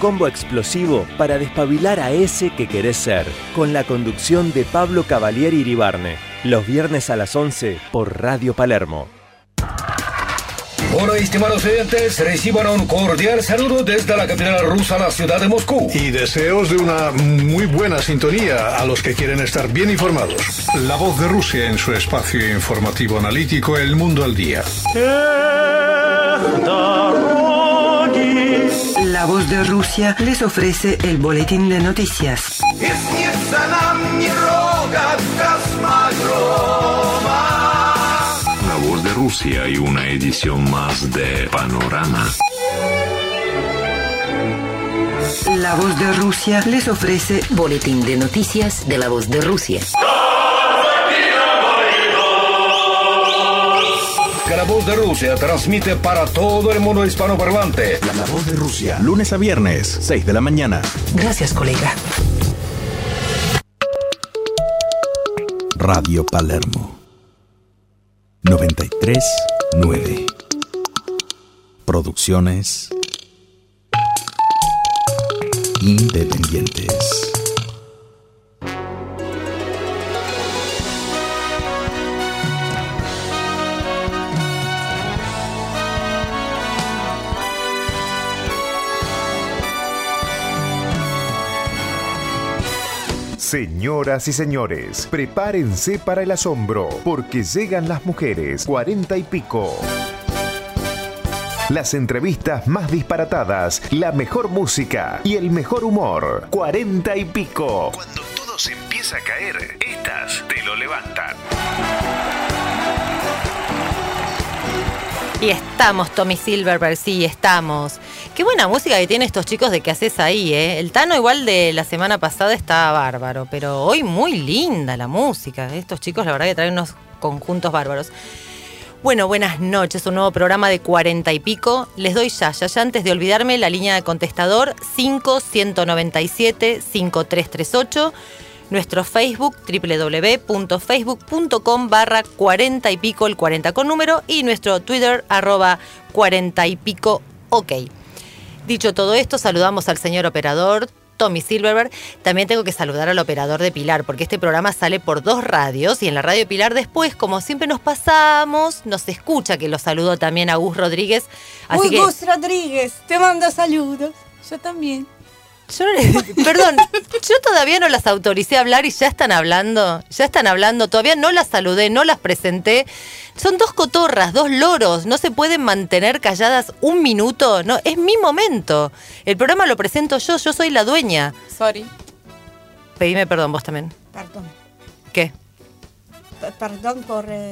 combo explosivo para despabilar a ese que querés ser, con la conducción de Pablo Cavalieri Iribarne, los viernes a las 11 por Radio Palermo. Hola, estimados oyentes, reciban un cordial saludo desde la capital rusa, la ciudad de Moscú. Y deseos de una muy buena sintonía a los que quieren estar bien informados. La Voz de Rusia en su espacio informativo analítico El Mundo al Día. La Voz de Rusia les ofrece el boletín de noticias. La Voz de Rusia y una edición más de Panorama. La Voz de Rusia les ofrece boletín de noticias de La Voz de Rusia. Que La Voz de Rusia transmite para todo el mundo hispanoparlante. La Voz de Rusia, lunes a viernes, 6 de la mañana. Gracias, colega. Radio Palermo 93.9. Producciones independientes. Señoras y señores, prepárense para el asombro, porque llegan las mujeres 40 y pico. Las entrevistas más disparatadas, la mejor música y el mejor humor. 40 y pico. Cuando todo se empieza a caer, estas te lo levantan. Y estamos, Tommy Silverberg, sí, estamos. Qué buena música que tienen estos chicos de qué haces ahí, ¿eh? El Tano igual de la semana pasada estaba bárbaro, pero hoy muy linda la música. Estos chicos la verdad que traen unos conjuntos bárbaros. Bueno, buenas noches, un nuevo programa de 40 y pico. Les doy ya antes de olvidarme la línea de contestador 5197-5338. Nuestro Facebook, www.facebook.com/40 y pico, el 40 con número, y nuestro Twitter, @40 y pico, ok. Dicho todo esto, saludamos al señor operador, Tommy Silverberg. También tengo que saludar al operador de Pilar, porque este programa sale por 2 radios, y en la radio de Pilar después, como siempre nos pasamos, nos escucha, que lo saludo también a Gus Rodríguez. Así que... Gus Rodríguez, te mando saludos. Yo también. Perdón, yo todavía no las autoricé a hablar y ya están hablando, todavía no las saludé, no las presenté. Son 2 cotorras, 2 loros, no se pueden mantener calladas un minuto, no, es mi momento. El programa lo presento yo soy la dueña. Sorry. Pedime perdón vos también. Perdón. ¿Qué? Perdón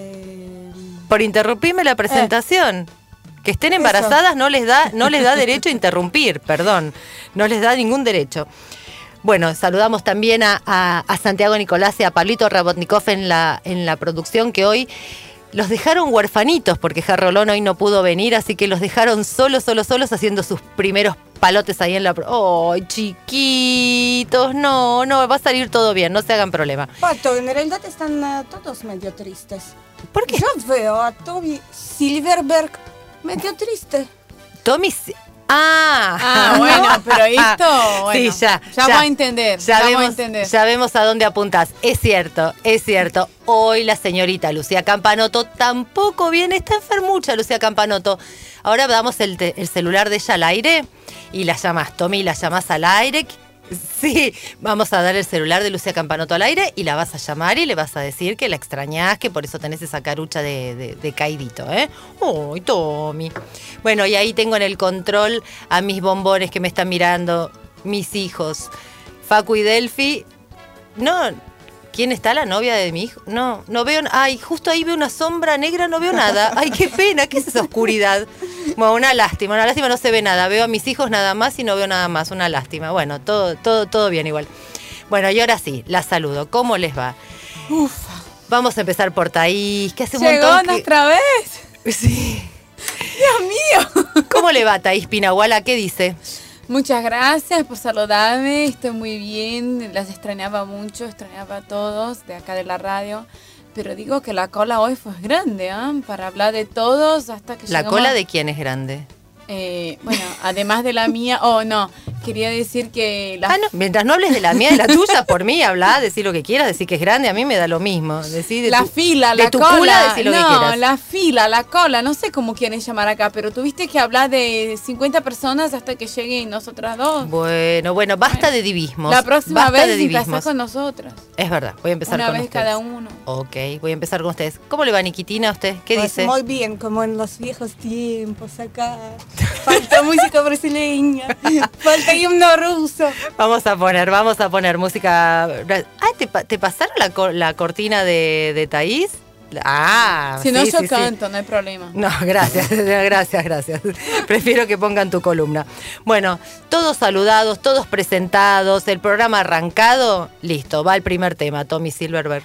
por interrumpirme la presentación. Que estén embarazadas no les da derecho a interrumpir, perdón. No les da ningún derecho. Bueno, saludamos también a Santiago Nicolás y a Pablito Rabotnikov en la producción, que hoy los dejaron huerfanitos porque Jarrolón hoy no pudo venir, así que los dejaron solos haciendo sus primeros palotes ahí en la... ¡Ay, chiquitos! No, va a salir todo bien, no se hagan problema. Pato, en realidad están todos medio tristes. ¿Por qué? Yo veo a Tommy Silverberg medio triste. Tommy... bueno, pero esto, bueno, sí, ya vamos a entender. Ya vemos a dónde apuntás. Es cierto. Hoy la señorita Lucía Campanoto tampoco viene, está enfermucha Lucía Campanoto. Ahora damos el celular de ella al aire y la llamas, Tommy, la llamas al aire. Sí, vamos a dar el celular de Lucía Campanoto al aire y la vas a llamar y le vas a decir que la extrañás, que por eso tenés esa carucha de caidito, ¿eh? ¡Ay, Tommy! Bueno, y ahí tengo en el control a mis bombones que me están mirando, mis hijos, Facu y Delphi. No, ¿quién está? ¿La novia de mi hijo? No veo... Ay, justo ahí veo una sombra negra, no veo nada. Ay, qué pena, ¿qué es esa oscuridad? Bueno, una lástima, no se ve nada. Veo a mis hijos nada más y no veo nada más, una lástima. Bueno, todo bien igual. Bueno, y ahora sí, la saludo. ¿Cómo les va? Ufa. Vamos a empezar por Thaís, que hace un ¿Llegó montón otra vez? Sí. Dios mío. ¿Cómo le va, Thaís Pinahuala? ¿Qué dice? Muchas gracias por saludarme, estoy muy bien, las extrañaba mucho, extrañaba a todos de acá de la radio, pero digo que la cola hoy fue grande, para hablar de todos hasta que ¿La llegamos... cola de quién es grande? Bueno, además de la mía, no, quería decir que... mientras no hables de la mía y la tuya, por mí, habla, decir lo que quieras, decir que es grande, a mí me da lo mismo. Decir la fila, la cola. Cula, decir lo que quieras. La fila, la cola, no sé cómo quieren llamar acá, pero tuviste que hablar de 50 personas hasta que lleguen nosotras dos. Bueno, basta de divismos. La próxima vez empezás con nosotras. Es verdad, voy a empezar con ustedes. Una vez cada uno. Ok, voy a empezar con ustedes. ¿Cómo le va, Niquitina, a usted? ¿Qué dice? Muy bien, como en los viejos tiempos acá. Falta música brasileña, falta himno ruso. Vamos a poner música. ¿Te pasaron la cortina de Thaís? Si no, yo canto, no hay problema. No, gracias. Prefiero que pongan tu columna. Bueno, todos saludados, todos presentados, el programa arrancado, listo, va el primer tema, Tommy Silverberg.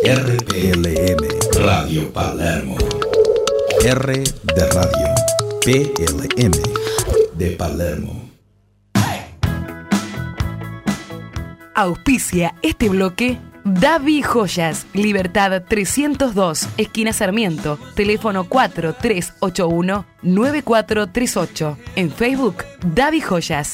RPLM Radio Palermo. R de radio. PLM de Palermo. Auspicia este bloque Davi Joyas, Libertad 302, esquina Sarmiento, teléfono 4381-9438. En Facebook, Davi Joyas.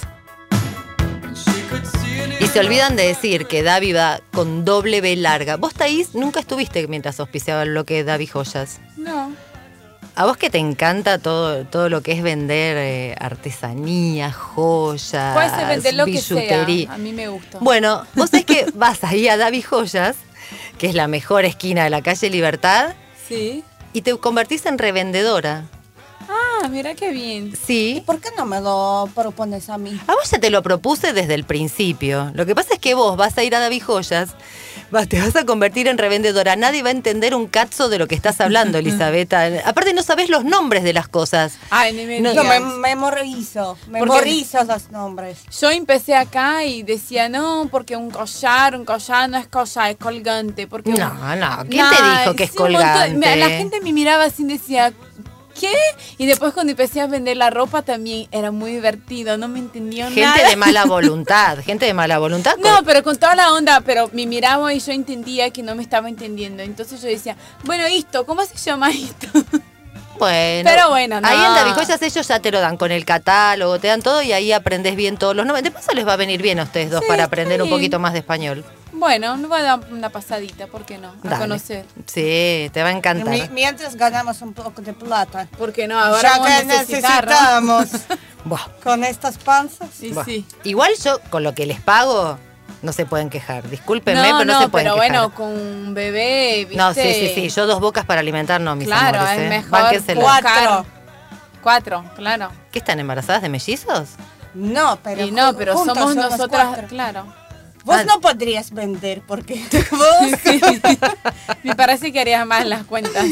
Y se olvidan de decir que Davi va con doble B larga. Vos, Thaís, nunca estuviste mientras auspiciaba el bloque de Davi Joyas. No. A vos que te encanta todo lo que es vender artesanía, joyas, Puede ser vender lo que billutería. sea. A mí me gusta. Bueno, vos sabés que vas ahí a Davi Joyas, que es la mejor esquina de la calle Libertad, Sí. y te convertís en revendedora. Ah, mira qué bien. Sí. ¿Por qué no me lo propones a mí? A vos ya te lo propuse desde el principio. Lo que pasa es que vos vas a ir a Davi Joyas, te vas a convertir en revendedora. Nadie va a entender un cazzo de lo que estás hablando, Elisabetta. Aparte no sabés los nombres de las cosas. Ay, ni me No, digas. memorizo los nombres. Yo empecé acá y decía, no, porque un collar no es collar, es colgante. Porque No, ¿quién te dijo que es sí, un montón. colgante? La gente me miraba así y decía, ¿qué? Y después cuando empecé a vender la ropa también era muy divertido, no me entendió nada. Gente de mala voluntad. No, pero con toda la onda, pero me miraba y yo entendía que no me estaba entendiendo. Entonces yo decía, bueno, esto, ¿cómo se llama esto? Bueno, Pero bueno, no. Ahí en Davi Joyas ellos ya te lo dan con el catálogo, te dan todo y ahí aprendes bien todos los nombres. De paso les va a venir bien a ustedes dos Sí, para está aprender un bien. poquito más de español. Bueno, nos va a dar una pasadita, ¿por qué no? A Dale. conocer. Sí, te va a encantar. Mientras ganamos un poco de plata. ¿Por qué no? Ahora Ya vamos a que necesitar, necesitamos Buah. con estas panzas. Sí, Buah. sí. Igual yo, con lo que les pago, no se pueden quejar. Discúlpenme, pero no se pueden pero quejar. bueno, con un bebé, ¿viste? No, sí. Yo 2 bocas para alimentar, no, mis Claro, amores. es mejor Bánquensela. 4. 4, claro. ¿Qué están embarazadas de mellizos? No, pero, Y no, pero juntos somos nosotras, 4. claro. Vos no podrías vender porque vos... Sí. Me parece que harías más las cuentas.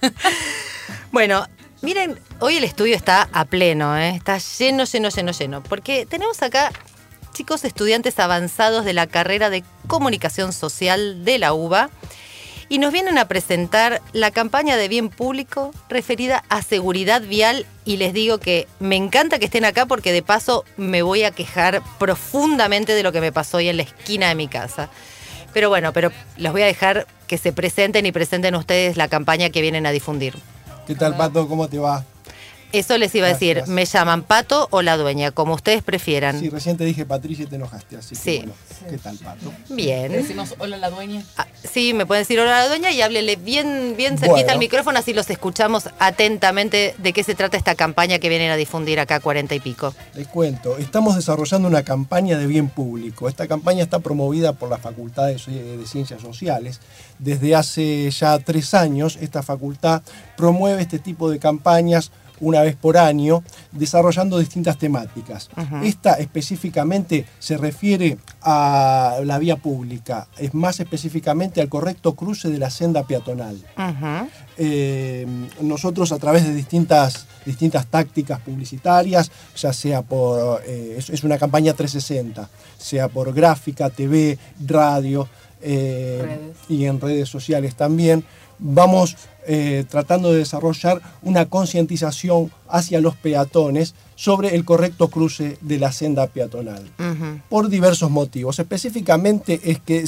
Bueno, miren, hoy el estudio está a pleno, está lleno, porque tenemos acá chicos estudiantes avanzados de la carrera de Comunicación Social de la UBA y nos vienen a presentar la campaña de bien público referida a seguridad vial y les digo que me encanta que estén acá porque de paso me voy a quejar profundamente de lo que me pasó hoy en la esquina de mi casa. Pero bueno, los voy a dejar que se presenten y presenten ustedes la campaña que vienen a difundir. ¿Qué tal, Pato? ¿Cómo te va? Eso les iba a decir, Gracias. me llaman Pato o la dueña, como ustedes prefieran. Sí, recién te dije Patricia y te enojaste, así que Sí. bueno. ¿Qué tal, Pato? Bien. Decimos hola a la dueña. Sí, me pueden decir hola a la dueña y háblele bien cerquita Bueno. al micrófono, así los escuchamos atentamente de qué se trata esta campaña que vienen a difundir acá 40 y pico. Les cuento, estamos desarrollando una campaña de bien público. Esta campaña está promovida por la Facultad de Ciencias Sociales. Desde hace ya 3 años, esta facultad promueve este tipo de campañas una vez por año, desarrollando distintas temáticas. Ujú. Esta específicamente se refiere a la vía pública, es más específicamente al correcto cruce de la senda peatonal. Ujú. Nosotros a través de distintas tácticas publicitarias, ya sea por, es una campaña 360, sea por gráfica, TV, radio y en redes sociales también, vamos tratando de desarrollar una concientización hacia los peatones sobre el correcto cruce de la senda peatonal. Ujú. Por diversos motivos. Específicamente es que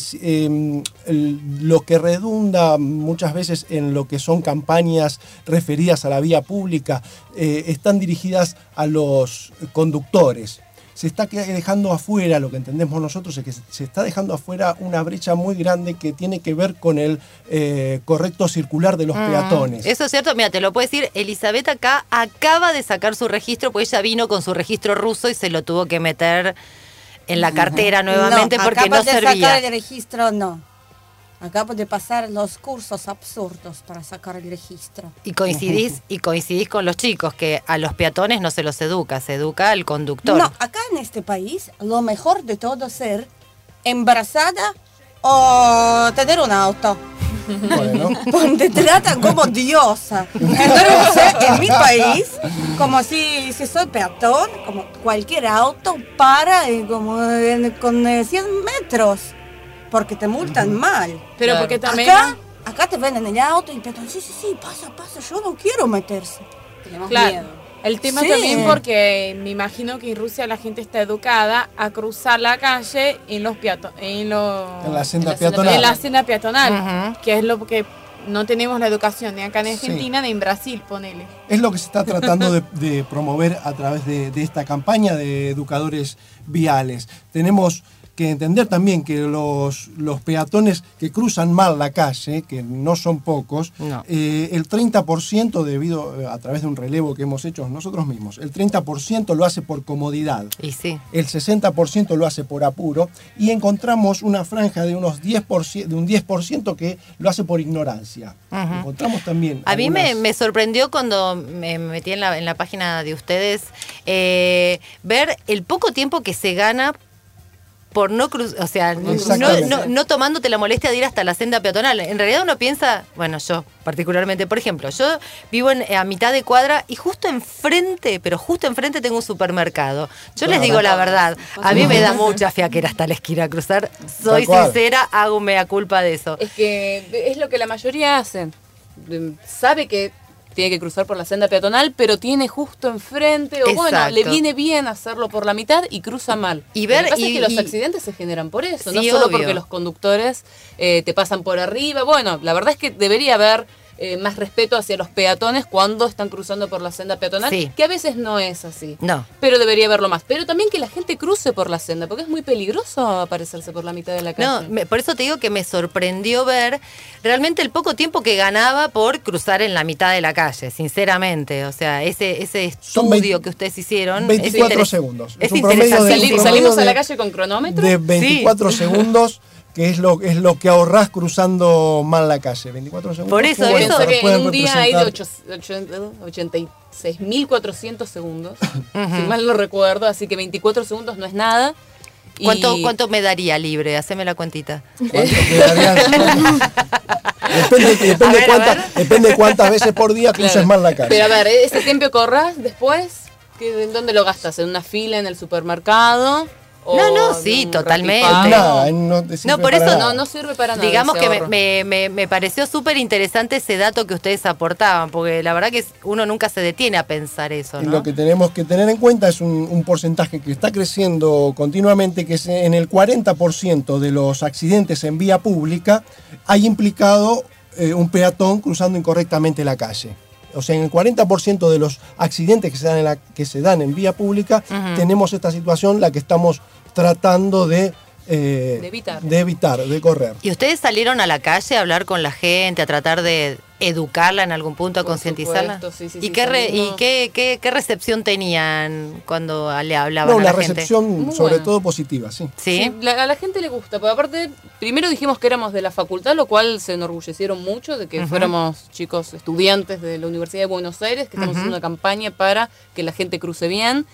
lo que redunda muchas veces en lo que son campañas referidas a la vía pública están dirigidas a los conductores. Se está dejando afuera, lo que entendemos nosotros es que se está dejando afuera una brecha muy grande que tiene que ver con el correcto circular de los peatones. Eso es cierto, mira, te lo puedo decir, Elisabetta acá acaba de sacar su registro, porque ella vino con su registro ruso y se lo tuvo que meter en la cartera nuevamente porque no acabas de servía. sacar el registro, no. Acabo de pasar los cursos absurdos para sacar el registro. Y coincidís con los chicos, que a los peatones no se los educa, se educa al conductor. No, acá en este país lo mejor de todo es ser embarazada o tener un auto. Bueno. Te tratan como diosa. Entonces, en mi país, como si soy peatón, como cualquier auto para con 100 metros. Porque te multan mal. Pero porque también... Acá acá te venden el auto y el peatón, sí, pasa, yo no quiero meterse. Tenemos miedo. El tema también porque me imagino que en Rusia la gente está educada a cruzar la calle en la senda peatonal, que es lo que no tenemos la educación ni acá en Argentina ni en Brasil, ponele. Es lo que se está tratando de promover a través de esta campaña de educadores viales. Tenemos que entender también que los peatones que cruzan mal la calle, que no son pocos, el 30% debido a través de un relevo que hemos hecho nosotros mismos, el 30% lo hace por comodidad, el 60% lo hace por apuro, y encontramos una franja de unos 10% que lo hace por ignorancia. Encontramos también a mí me sorprendió cuando me metí en la página de ustedes ver el poco tiempo que se gana por no cruzar, o sea, no tomándote la molestia de ir hasta la senda peatonal. En realidad uno piensa, bueno, yo particularmente, por ejemplo, yo vivo a mitad de cuadra y justo enfrente tengo un supermercado. Yo les digo la verdad, a mí me da mucha fiaquera hasta la esquina cruzar, soy sincera, hago mea culpa de eso. Es que es lo que la mayoría hacen, sabe que tiene que cruzar por la senda peatonal, pero tiene justo enfrente, o bueno, le viene bien hacerlo por la mitad y cruza mal. Lo que pasa es que los accidentes se generan por eso, no solo porque los conductores te pasan por arriba. Bueno, la verdad es que debería haber más respeto hacia los peatones cuando están cruzando por la senda peatonal, que a veces no es así. No. Pero debería haberlo más. Pero también que la gente cruce por la senda, porque es muy peligroso aparecerse por la mitad de la calle. No, por eso te digo que me sorprendió ver realmente el poco tiempo que ganaba por cruzar en la mitad de la calle, sinceramente. O sea, ese estudio que ustedes hicieron... 24 segundos. Es interesante. Salimos a la calle con cronómetro. De 24 segundos... que es lo que ahorrás cruzando mal la calle. 24 segundos. Por eso, que en un día hay de 86.400 segundos, si mal no recuerdo, así que 24 segundos no es nada. ¿Cuánto me daría libre? Haceme la cuentita. ¿Cuánto te darías? Depende cuántas veces por día cruces mal la calle. Pero a ver, ese tiempo que ahorrás después, ¿en dónde lo gastas? ¿En una fila en el supermercado? Sí, totalmente. Por eso no sirve para nada. Digamos que me pareció súper interesante ese dato que ustedes aportaban, porque la verdad que uno nunca se detiene a pensar eso, ¿no? Lo que tenemos que tener en cuenta es un porcentaje que está creciendo continuamente, que es en el 40% de los accidentes en vía pública hay implicado un peatón cruzando incorrectamente la calle. O sea, en el 40% de los accidentes que se dan en vía pública, tenemos esta situación, la que estamos tratando de evitar, de correr. ¿Y ustedes salieron a la calle a hablar con la gente, a tratar de educarla en algún punto, a concientizarla? ¿Y qué recepción tenían cuando le hablaban a la gente? Una recepción sobre todo positiva, sí. ¿Sí? A la gente le gusta, porque aparte, primero dijimos que éramos de la facultad, lo cual se enorgullecieron mucho de que fuéramos chicos estudiantes de la Universidad de Buenos Aires, que estamos haciendo una campaña para que la gente cruce bien.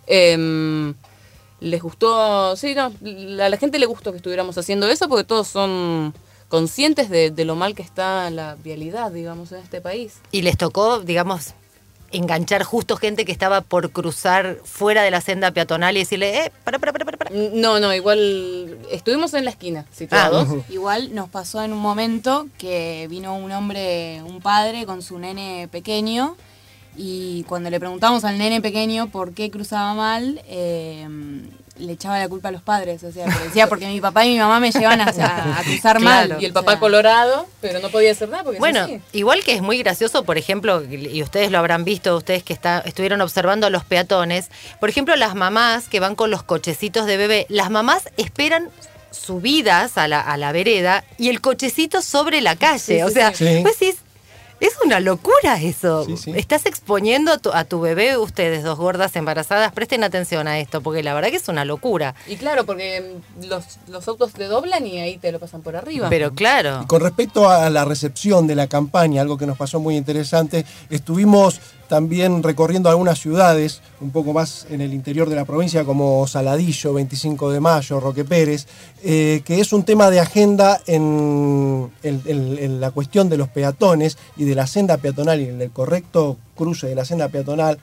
Les gustó, a la gente le gustó que estuviéramos haciendo eso, porque todos son conscientes de lo mal que está la vialidad, digamos, en este país. Y les tocó, digamos, enganchar justo gente que estaba por cruzar fuera de la senda peatonal y decirle, para. No, igual estuvimos en la esquina situados. Igual nos pasó en un momento que vino un padre con su nene pequeño, y cuando le preguntamos al nene pequeño por qué cruzaba mal, le echaba la culpa a los padres, o sea, decía, porque mi papá y mi mamá me llevan a cruzar mal. Y el papá colorado, pero no podía hacer nada porque bueno, igual que es muy gracioso, por ejemplo, y ustedes lo habrán visto, ustedes que estuvieron observando a los peatones, por ejemplo, las mamás que van con los cochecitos de bebé, las mamás esperan subidas a la vereda y el cochecito sobre la calle, pues sí. Es una locura eso. Sí. Estás exponiendo a tu bebé, ustedes dos gordas embarazadas, presten atención a esto, porque la verdad que es una locura. Y claro, porque los autos te doblan y ahí te lo pasan por arriba. Pero claro. Y con respecto a la recepción de la campaña, algo que nos pasó muy interesante, estuvimos también recorriendo algunas ciudades, un poco más en el interior de la provincia, como Saladillo, 25 de Mayo, Roque Pérez, que es un tema de agenda en la cuestión de los peatones y de la senda peatonal y en el correcto cruce de la senda peatonal,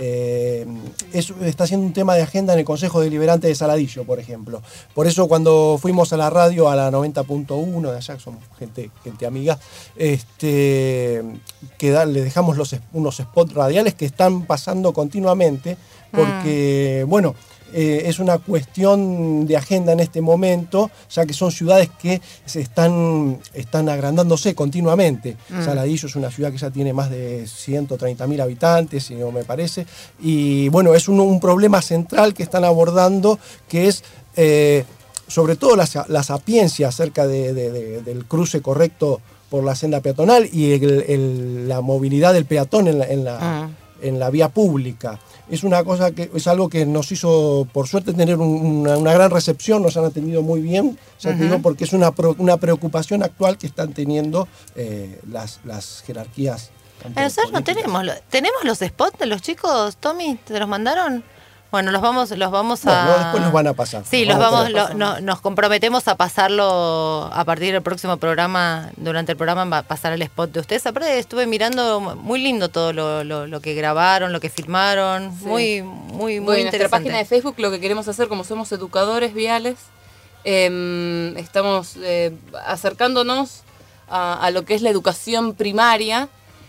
está siendo un tema de agenda en el Consejo Deliberante de Saladillo, por ejemplo. Por eso cuando fuimos a la radio, a la 90.1 de allá, que somos gente amiga, le dejamos unos spots radiales que están pasando continuamente, porque, bueno, es una cuestión de agenda en este momento, ya que son ciudades que se están agrandándose continuamente. Saladillo es una ciudad que ya tiene más de 130.000 habitantes, si no me parece, y bueno, es un problema central que están abordando, que es sobre todo la sapiencia acerca del cruce correcto por la senda peatonal y la movilidad del peatón en la vía pública. Es una cosa que es algo que nos hizo, por suerte, tener una gran recepción, nos han atendido muy bien, ya te digo, porque es una preocupación actual que están teniendo las jerarquías. Nosotros no tenemos los spots de los chicos, Tommy, ¿te los mandaron? Bueno, los vamos a... Bueno, después los van a pasar. Sí, nos comprometemos a pasarlo a partir del próximo programa. Durante el programa va a pasar el spot de ustedes. Aparte estuve mirando, muy lindo todo lo que grabaron, lo que filmaron. Sí. Muy interesante. En nuestra página de Facebook lo que queremos hacer, como somos educadores viales, estamos acercándonos a lo que es la educación primaria,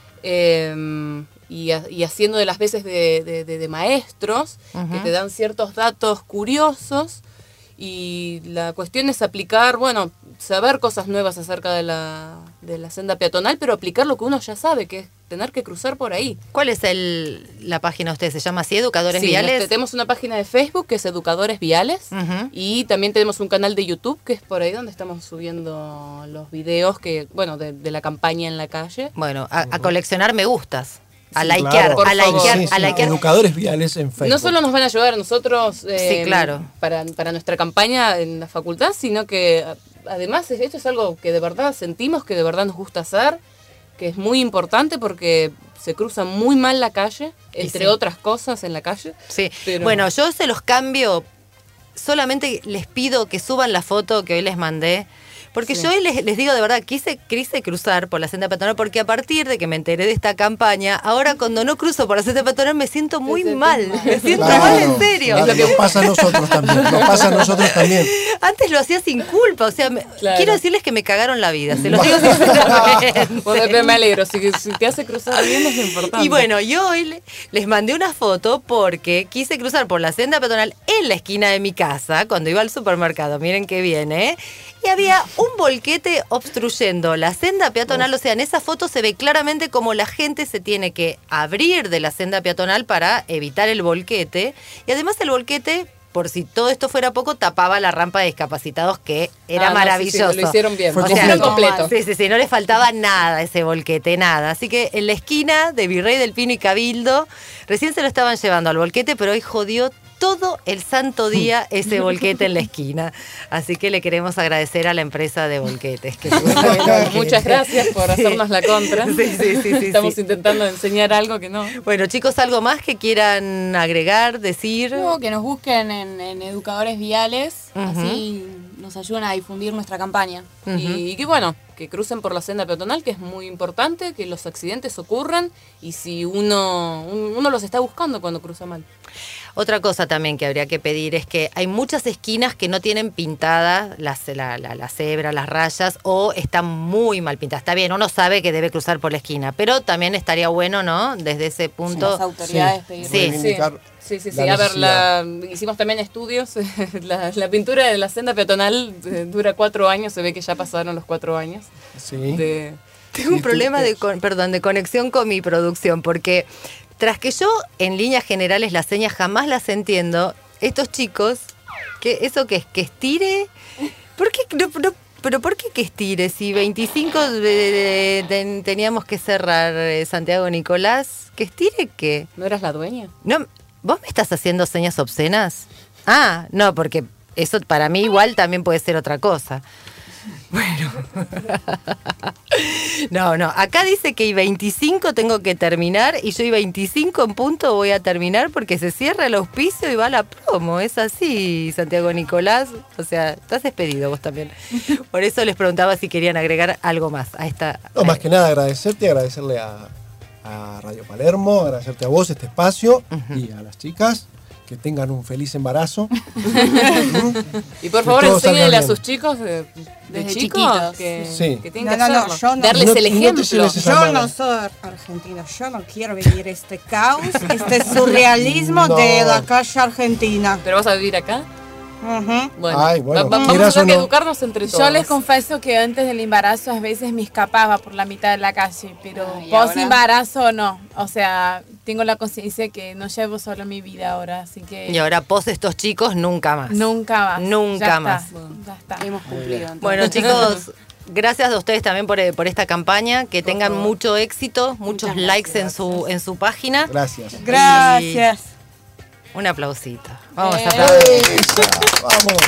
y haciendo de las veces de maestros, que te dan ciertos datos curiosos, y la cuestión es aplicar, saber cosas nuevas acerca de la senda peatonal, pero aplicar lo que uno ya sabe, que es tener que cruzar por ahí. ¿Cuál es la página de ustedes? ¿Se llama así, Educadores Viales? Tenemos una página de Facebook que es Educadores Viales, y también tenemos un canal de YouTube, que es por ahí donde estamos subiendo los videos de la campaña en la calle. Bueno, a coleccionar me gustas. A likear. Educadores Viales en Facebook. No solo nos van a ayudar a nosotros para nuestra campaña en la facultad, sino que además esto es algo que de verdad sentimos, que de verdad nos gusta hacer, que es muy importante porque se cruza muy mal la calle, entre otras cosas en la calle. Sí, bueno, yo se los cambio, solamente les pido que suban la foto que hoy les mandé. Porque yo hoy les digo de verdad, quise cruzar por la senda peatonal, porque a partir de que me enteré de esta campaña, ahora cuando no cruzo por la senda peatonal me siento muy mal. Me siento mal, en serio. Claro, nos pasa a nosotros también. Antes lo hacía sin culpa, o sea, quiero decirles que me cagaron la vida, se los digo sinceramente. Bueno, me alegro, si te hace cruzar bien es lo importante. Y bueno, yo hoy les mandé una foto porque quise cruzar por la senda peatonal en la esquina de mi casa, cuando iba al supermercado, miren qué bien, y había un volquete obstruyendo la senda peatonal. O sea, en esa foto se ve claramente cómo la gente se tiene que abrir de la senda peatonal para evitar el volquete. Y además el volquete, por si todo esto fuera poco, tapaba la rampa de discapacitados, que era maravilloso. Sí, lo hicieron bien. Fue completo. Sí, no le faltaba nada a ese volquete, nada. Así que en la esquina de Virrey del Pino y Cabildo, recién se lo estaban llevando al volquete, pero hoy jodió todo el santo día ese volquete en la esquina. Así que le queremos agradecer a la empresa de volquetes. Muchas gracias por hacernos la contra. Sí. Estamos intentando enseñar algo que no. Bueno, chicos, ¿algo más que quieran agregar, decir? No, que nos busquen en Educadores Viales, así nos ayudan a difundir nuestra campaña. Y que crucen por la senda peatonal, que es muy importante, que los accidentes ocurran, y si uno los está buscando cuando cruza mal. Otra cosa también que habría que pedir es que hay muchas esquinas que no tienen pintadas la cebra, las rayas, o están muy mal pintadas. Está bien, uno sabe que debe cruzar por la esquina, pero también estaría bueno, ¿no? Desde ese punto. Las autoridades pedir. Sí. A ver, hicimos también estudios. La pintura de la senda peatonal dura 4 años, se ve que ya pasaron los 4 años. Sí. Tengo un problema de conexión con mi producción, porque tras que yo, en líneas generales, las señas jamás las entiendo, estos chicos, ¿eso qué es? ¿Que estire? ¿Por qué pero por qué que estire? Si 25 teníamos que cerrar, Santiago Nicolás, ¿que estire qué? ¿No eras la dueña? No, ¿vos me estás haciendo señas obscenas? Ah, no, porque eso para mí igual también puede ser otra cosa. Bueno, no, acá dice que 25 tengo que terminar, y yo 25 en punto voy a terminar porque se cierra el auspicio y va la promo. Es así, Santiago Nicolás, o sea, estás despedido vos también. Por eso les preguntaba si querían agregar algo más a esta... No, más que nada agradecerle a a Radio Palermo, agradecerte a vos este espacio y a las chicas. Que tengan un feliz embarazo. Y por favor, enséñenle a sus chicos desde chicos que tienen que hacerlo. Yo no, darles el ejemplo. Yo no soy argentina, yo no quiero vivir este caos, este surrealismo de la calle argentina. ¿Pero vas a vivir acá? Bueno, vamos a tener que educarnos entre todos. Yo les confieso que antes del embarazo a veces me escapaba por la mitad de la calle, pero post embarazo no. O sea, tengo la conciencia que no llevo solo mi vida ahora, así que... Y ahora post estos chicos, nunca más. Nunca más. Nunca más. Ya está. Hemos cumplido. Entonces. Bueno, chicos, gracias a ustedes también por esta campaña, que tengan mucho éxito, muchos likes en su página. Gracias. Gracias. Un aplausito. Vamos a aplaudir. Vamos.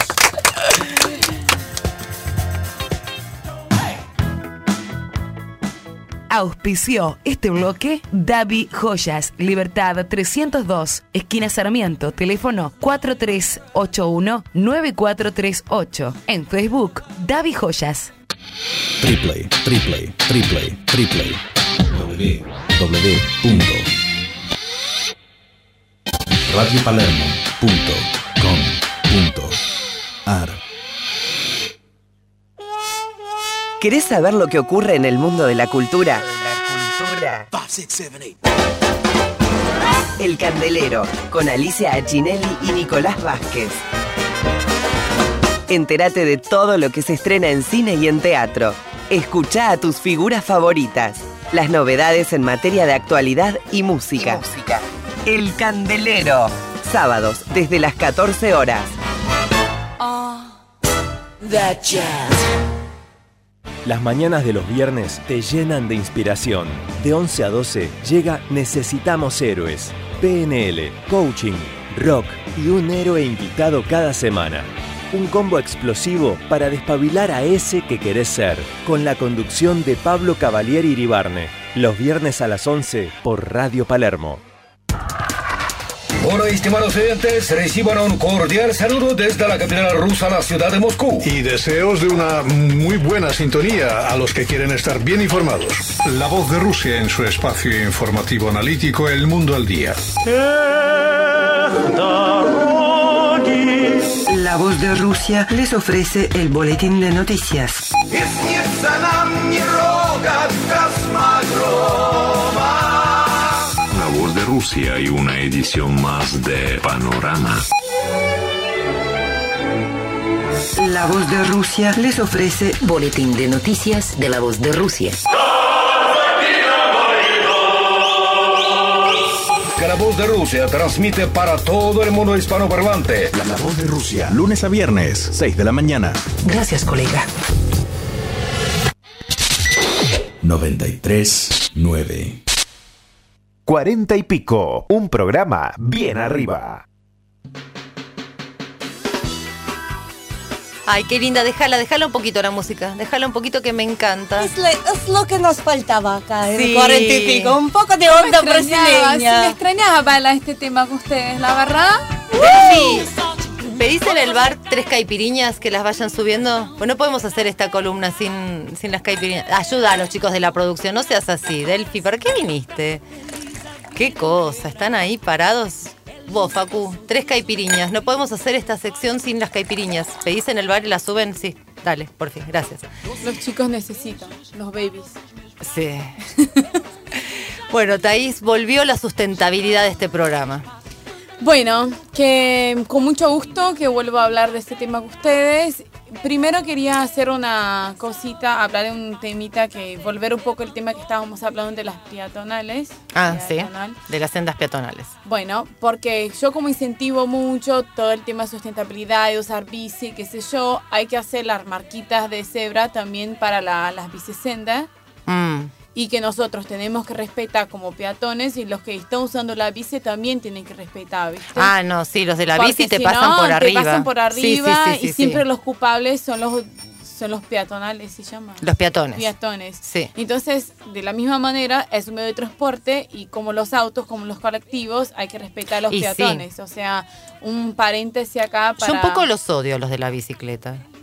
Auspició este bloque Davi Joyas, Libertad 302, esquina Sarmiento, teléfono 4381-9438. En Facebook, Davi Joyas. www.radiopalermo.com.ar. ¿Querés saber lo que ocurre en el mundo de la cultura? El Candelero, con Alicia Achinelli y Nicolás Vázquez. Entérate de todo lo que se estrena en cine y en teatro. Escuchá a tus figuras favoritas. Las novedades en materia de actualidad y música. El Candelero. Sábados, desde las 14 horas. Las mañanas de los viernes te llenan de inspiración. De 11 a 12 llega Necesitamos Héroes. PNL, coaching, rock y un héroe invitado cada semana. Un combo explosivo para despabilar a ese que querés ser. Con la conducción de Pablo Cavalieri Iribarne. Los viernes a las 11 por Radio Palermo. Hola, estimados oyentes, reciban un cordial saludo desde la capital rusa, la ciudad de Moscú. Y deseos de una muy buena sintonía a los que quieren estar bien informados. La Voz de Rusia en su espacio informativo analítico El Mundo al Día. La Voz de Rusia les ofrece el boletín de noticias. La Voz de Rusia y una edición más de Panorama. La Voz de Rusia les ofrece boletín de noticias de La Voz de Rusia. Que La Voz de Rusia transmite para todo el mundo hispanoparlante. La Voz de Rusia, lunes a viernes, 6 de la mañana. Gracias, colega. 93.9. 40 y pico, un programa bien arriba. Ay, qué linda, déjala un poquito la música, déjala un poquito que me encanta. Es lo que nos faltaba acá, Sí. en 40 y pico, un poco de onda brasileña. Sí, me extrañaba bailar este tema con ustedes, la verdad. Sí. ¿Pedís en el bar 3 caipiriñas que las vayan subiendo? Pues no podemos hacer esta columna sin las caipiriñas. Ayuda a los chicos de la producción, no seas así, Delphi, ¿para qué viniste? Qué cosa, están ahí parados. Vos, Facu, 3 caipiriñas. No podemos hacer esta sección sin las caipiriñas. ¿Pedís en el bar y las suben? Sí, dale, por fin, gracias. Los chicos necesitan, los babies. Sí. Bueno, Thaís, volvió la sustentabilidad de este programa. Bueno, que con mucho gusto que vuelvo a hablar de este tema con ustedes. Primero quería hacer una cosita, hablar de un temita, que volver un poco el tema que estábamos hablando de las peatonales. Sí, de las sendas peatonales. Bueno, porque yo como incentivo mucho todo el tema de sustentabilidad, de usar bici, qué sé yo, hay que hacer las marquitas de cebra también para las bicisendas. Y que nosotros tenemos que respetar como peatones, y los que están usando la bici también tienen que respetar, ¿viste? Ah, no, sí, los de la bici te si pasan no, por arriba. Te pasan por arriba, sí, y siempre los culpables son los peatonales, ¿se llama? Los peatones. Peatones. Sí. Entonces, de la misma manera, es un medio de transporte, y como los autos, como los colectivos, hay que respetar a los peatones. Sí. O sea, un paréntesis acá para... Yo un poco los odio, los de la bicicleta.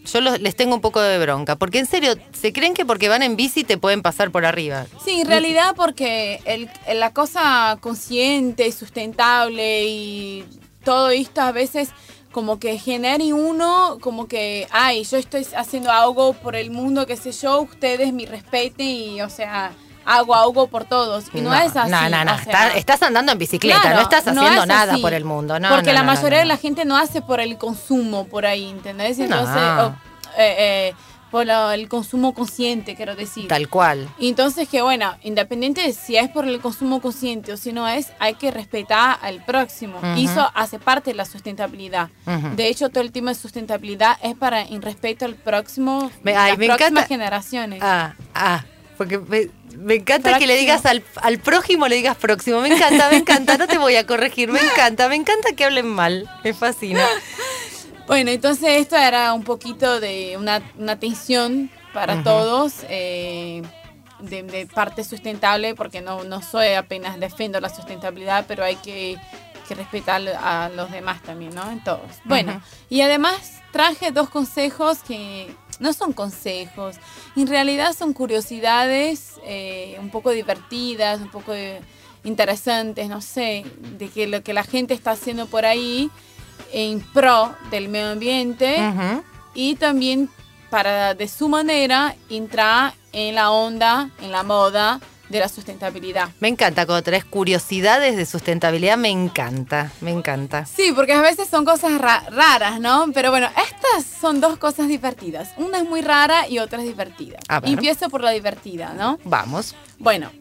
Yo les tengo un poco de bronca, porque en serio, ¿se creen que porque van en bici te pueden pasar por arriba? Sí, en realidad porque la cosa consciente y sustentable y todo esto a veces como que genere uno, como que, ay, yo estoy haciendo algo por el mundo, qué sé yo, ustedes me respeten y, o sea, hago algo por todos. Y no es así. No. O sea, estás andando en bicicleta, claro, no estás haciendo nada así, por el mundo. No, porque la no, mayoría de la gente no hace por el consumo por ahí, ¿entendés? Entonces, por el consumo consciente, quiero decir. Tal cual. Y entonces que bueno, independiente de si es por el consumo consciente o si no es, hay que respetar al próximo. Y eso hace parte de la sustentabilidad. De hecho, todo el tema de sustentabilidad es para en respeto al próximo, las próximas generaciones. Porque me encanta que le digas al prójimo, le digas próximo. Me encanta, no te voy a corregir. Me encanta que hablen mal. Me fascina. Bueno, entonces esto era un poquito de una tensión para todos, de parte sustentable, porque no soy apenas defiendo la sustentabilidad, pero hay que respetar a los demás también, ¿no? En todos. Bueno, y además traje 2 consejos que no son consejos, en realidad son curiosidades un poco divertidas, un poco interesantes, no sé, de que lo que la gente está haciendo por ahí en pro del medio ambiente y también para de su manera entrar en la onda, en la moda de la sustentabilidad. Me encanta cuando traes curiosidades de sustentabilidad, me encanta. Sí, porque a veces son cosas raras, ¿no? Pero bueno, estas son 2 cosas divertidas. Una es muy rara y otra es divertida. Empiezo por la divertida, ¿no? Vamos. Bueno,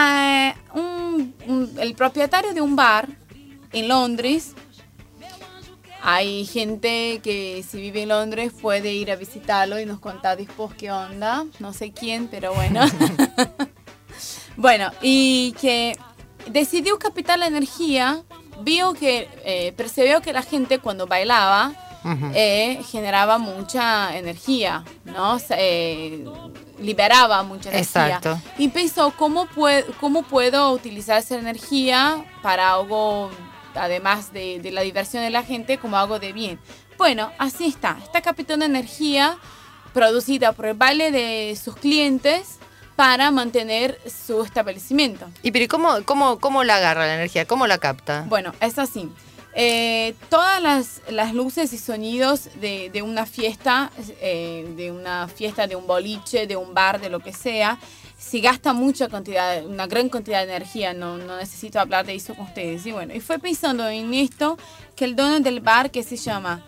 el propietario de un bar en Londres. Hay gente que si vive en Londres puede ir a visitarlo y nos contar después qué onda. No sé quién, pero bueno. Bueno, y que decidió captar la energía. Percibió que la gente cuando bailaba generaba mucha energía, ¿no? Liberaba mucha energía. Exacto. Y pensó, ¿cómo puedo utilizar esa energía para algo, además de la diversión de la gente, como algo de bien? Bueno, así está captando energía producida por el baile de sus clientes para mantener su establecimiento. ¿Y pero cómo la agarra la energía? ¿Cómo la capta? Bueno, es así. Todas las luces y sonidos de una fiesta, de un boliche, de un bar, de lo que sea, si gasta una gran cantidad de energía, no necesito hablar de eso con ustedes. Y bueno, y fue pensando en esto que el dueño del bar, que se llama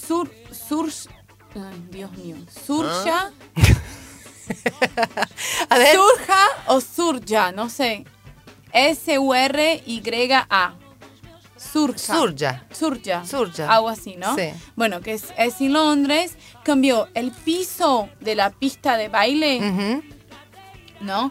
Surja a ver. Surja o Surja, no sé. S-U-R-Y-A. Surja. Algo así, ¿no? Sí. Bueno, que es en Londres. Cambió el piso de la pista de baile. ¿No?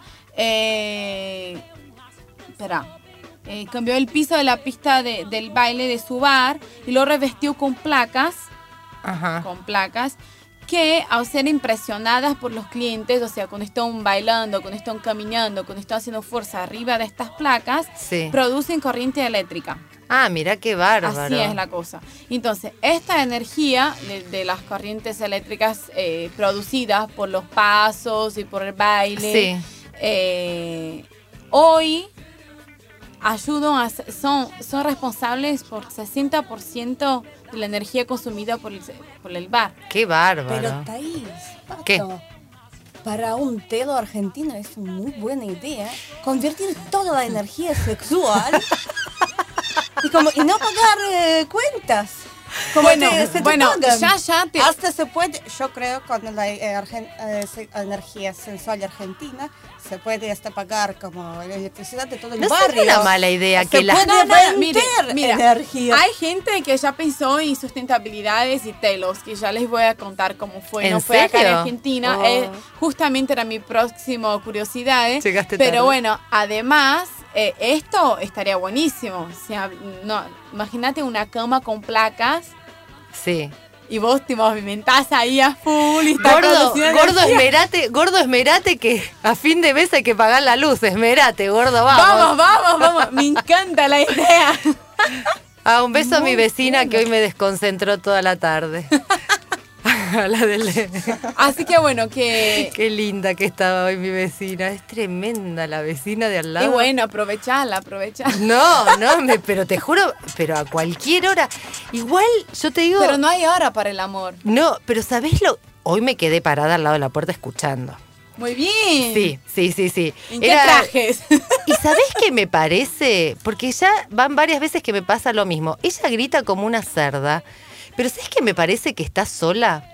Cambió el piso de la pista del baile de su bar y lo revestió con placas. Con placas que, al ser impresionadas por los clientes, o sea, cuando están bailando, cuando están caminando, cuando están haciendo fuerza arriba de estas placas, producen corriente eléctrica. Mira qué bárbaro. Así es la cosa. Entonces, esta energía de las corrientes eléctricas producidas por los pasos y por el baile, hoy son responsables por 60% de la energía consumida por el bar. ¡Qué bárbaro! Pero Thaís, ¿qué? Para un telo argentino es una muy buena idea convertir toda la energía sexual y no pagar cuentas. Bueno, ya hasta se puede, yo creo, con la energía sensual argentina se puede hasta pagar como la electricidad de todo el barrio. No es una mala idea que la mira, energía. Hay gente que ya pensó en sustentabilidades y telos, que ya les voy a contar cómo fue. ¿En fue acá en serio? Argentina. Justamente era mi próximo curiosidad. Llegaste pero tarde. bueno, además esto estaría buenísimo. O sea, imagínate una cama con placas. Sí. Y vos te movimentás ahí a full. Y gordo, esmerate que a fin de mes hay que pagar la luz. Esmerate, gordo, vamos. Vamos. Me encanta la idea. Un beso a mi vecina que hoy me desconcentró toda la tarde. Así que bueno, que... Qué linda que estaba hoy mi vecina. Es tremenda la vecina de al lado. Y bueno, aprovechala. No, pero te juro, pero a cualquier hora. Igual, yo te digo... Pero no hay hora para el amor. No, pero ¿sabés lo...? Hoy me quedé parada al lado de la puerta escuchando. Muy bien. Sí. ¿En qué trajes? ¿Y sabés qué me parece? Porque ya van varias veces que me pasa lo mismo. Ella grita como una cerda, pero ¿sabés qué me parece que está sola?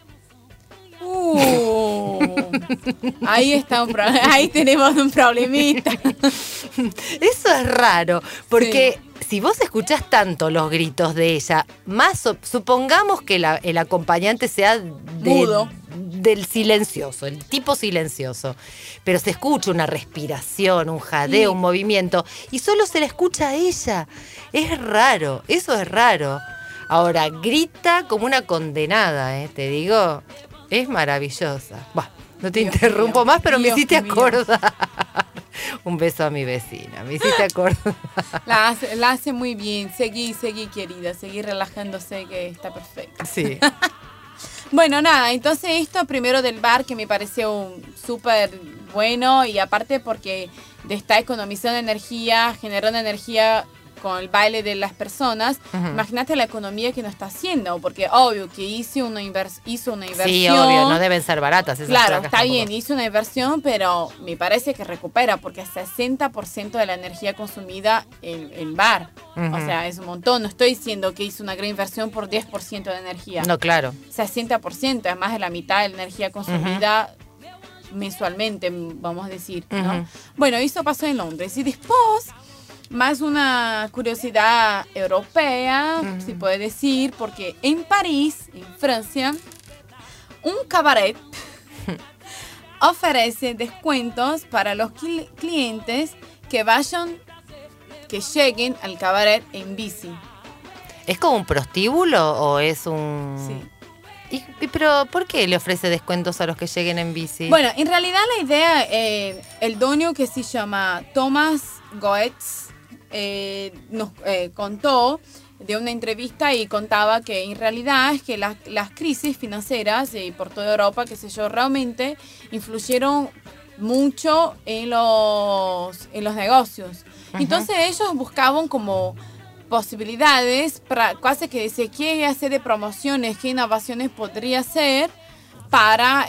Ahí tenemos un problemita. Eso es raro, porque si vos escuchás tanto los gritos de ella, más supongamos que el acompañante sea mudo. Del silencioso, el tipo silencioso, pero se escucha una respiración, un jadeo, un movimiento, y solo se la escucha a ella. Es raro, eso es raro. Ahora, grita como una condenada, te digo, es maravillosa. Bah, no te interrumpo más, pero me hiciste acordar. Un beso a mi vecina, me hiciste acordar. La hace muy bien, seguí querida, seguí relajándose, que está perfecto. Sí. Bueno, nada, entonces esto primero del bar que me pareció súper bueno y aparte porque está economizando energía, generando energía con el baile de las personas. Imagínate la economía que no está haciendo, porque obvio que hizo una inversión. Sí, obvio, no deben ser baratas esas Claro, placas está tampoco. bien, hizo una inversión, pero me parece que recupera, porque 60% de la energía consumida el bar. O sea, es un montón. No estoy diciendo que hizo una gran inversión por 10% de energía. No, claro. 60%, es más de la mitad de la energía consumida mensualmente, vamos a decir, ¿no? Bueno, eso pasó en Londres. Y después, más una curiosidad europea, se puede decir, porque en París, en Francia, un cabaret ofrece descuentos para los clientes que lleguen al cabaret en bici. ¿Es como un prostíbulo o es un...? Sí. ¿Pero por qué le ofrece descuentos a los que lleguen en bici? Bueno, en realidad la idea, el dueño que se llama Thomas Goetz nos contó de una entrevista y contaba que en realidad es que las crisis financieras por toda Europa, qué sé yo, realmente influyeron mucho en los negocios. Entonces ellos buscaban como posibilidades para casi que decir qué hacer de promociones, qué innovaciones podría hacer para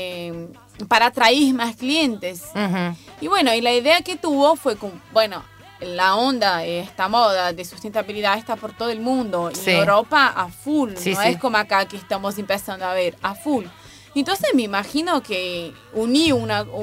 atraer más clientes. Y bueno, y la idea que tuvo fue la onda, esta moda de sustentabilidad está por todo el mundo. Sí. En Europa a full, Sí, no sí. es como acá que estamos empezando a ver, a full. Entonces me imagino que unió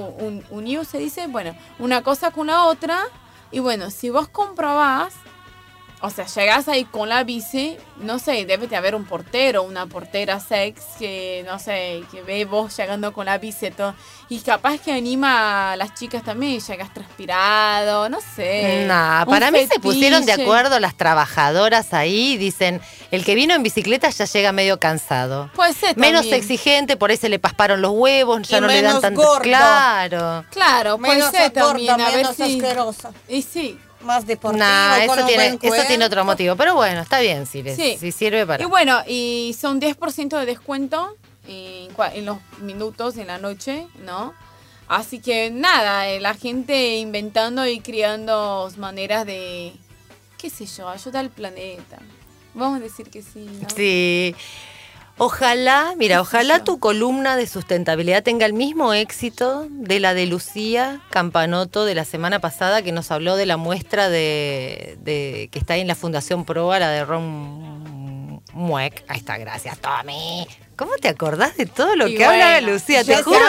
se dice, bueno, una cosa con la otra. Y bueno, si vos comprobás, o sea, llegás ahí con la bici, no sé, debe de haber un portero, una portera sex que, no sé, que ve vos llegando con la bici todo. Y capaz que anima a las chicas también, llegas transpirado, no sé. Nah, para mí se pusieron de acuerdo las trabajadoras ahí, dicen, el que vino en bicicleta ya llega medio cansado. Puede ser menos también. exigente, por ahí se le pasparon los huevos, ya Y no le dan menos tanto. gordo. Claro. Claro, puede Menos ser gorda, también, a ver menos si... asquerosa. Y sí. Más deportivo, Nah, con un buen eso tiene cuerpo. otro motivo. Pero bueno, está bien si Sí. sirve para. Y bueno, y son 10% de descuento en los minutos en la noche, ¿no? Así que nada, la gente inventando y creando maneras de, qué sé yo, ayudar al planeta. Vamos a decir que sí, ¿no? Sí. Ojalá tu columna de sustentabilidad tenga el mismo éxito de la de Lucía Campanoto de la semana pasada, que nos habló de la muestra de que está ahí en la Fundación Proa, la de Ron Mueck. Ahí está, gracias, Tommy. ¿Cómo te acordás de todo lo que habla Lucía? Te juro,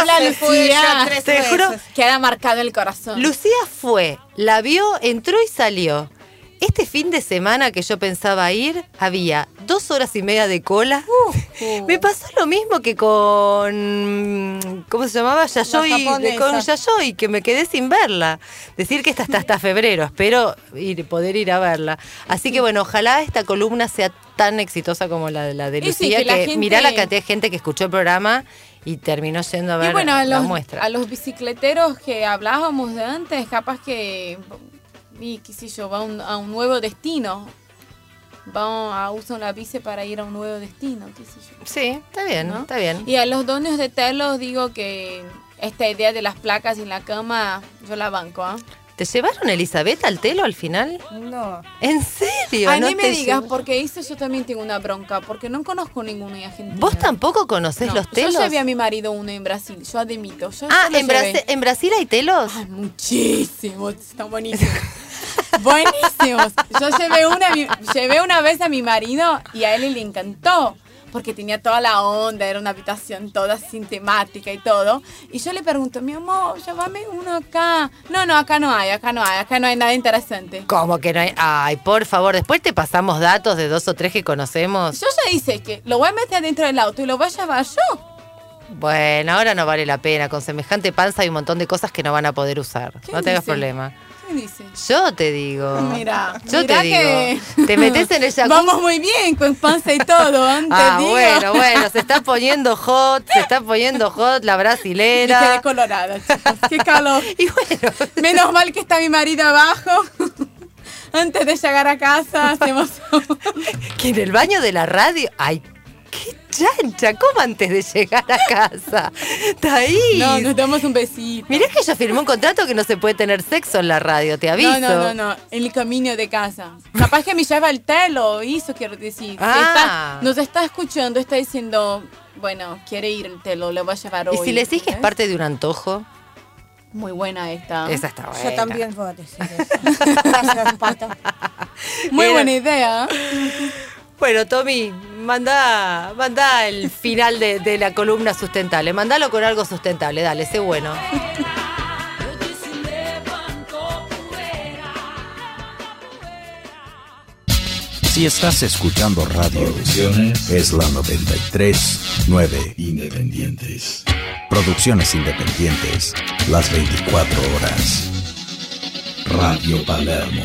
te juro, queda marcado el corazón. Lucía la vio, entró y salió. Este fin de semana que yo pensaba ir, había 2 horas y media de cola. Me pasó lo mismo que con... ¿Cómo se llamaba? Yayoi, con Yayoi, que me quedé sin verla. Decir que está hasta febrero, espero poder ir a verla. Así que bueno, ojalá esta columna sea tan exitosa como la de Lucía, que mirá la cantidad de gente que escuchó el programa y terminó yendo a ver la muestra. A los bicicleteros que hablábamos de antes, capaz que... Y qué sé yo, va a un nuevo destino. vamos a usar una bici para ir a un nuevo destino, qué sé yo. Sí, está bien, ¿no? Está bien. Y a los dueños de telos digo que esta idea de las placas en la cama, yo la banco, ¿eh? ¿Te llevaron Elizabeth al telo al final? No. ¿En serio? Ay, no me digas, porque eso yo también tengo una bronca, porque no conozco ninguno en Argentina. ¿Vos tampoco conocés los telos? Yo llevé a mi marido uno en Brasil, yo admito. ¿En Brasil hay telos? Ay, muchísimos, están buenísimos. Buenísimos. Yo llevé una vez a mi marido y a él le encantó. Porque tenía toda la onda, era una habitación toda sin temática y todo. Y yo le pregunto, mi amor, llévame uno acá. No, acá no hay nada interesante. ¿Cómo que no hay? Ay, por favor, después te pasamos datos de 2 o 3 que conocemos. Yo ya hice que lo voy a meter dentro del auto y lo voy a llevar yo. Bueno, ahora no vale la pena. Con semejante panza hay un montón de cosas que no van a poder usar. No te hagas problema. ¿Qué dice? Yo te digo. Mira, te digo. Que te metes en el jacuzzi. Vamos muy bien con panza y todo. Bueno, se está poniendo hot la brasilera. Me quedé colorada, chicos. Qué calor. Y bueno. Menos mal que está mi marido abajo. Antes de llegar a casa hacemos... Que en el baño de la radio... Ay, qué chancha, ¿cómo antes de llegar a casa? Taís. No, nos damos un besito. Mirá que yo firmé un contrato que no se puede tener sexo en la radio, te aviso. No, en el camino de casa. Capaz que me lleva el telo, eso quiero decir. Nos está escuchando, está diciendo, bueno, quiere ir el telo, lo va a llevar hoy. ¿Y si le decís que es parte de un antojo? Muy buena esta. Esa está buena. Yo también voy a decir eso. Gracias, Pata. Muy buena idea. Bueno, Tommy, manda el final de la columna sustentable. Mandalo con algo sustentable, dale, sé bueno. Si estás escuchando radio, es la 93.9 Independientes. Producciones independientes, las 24 horas. Radio Palermo.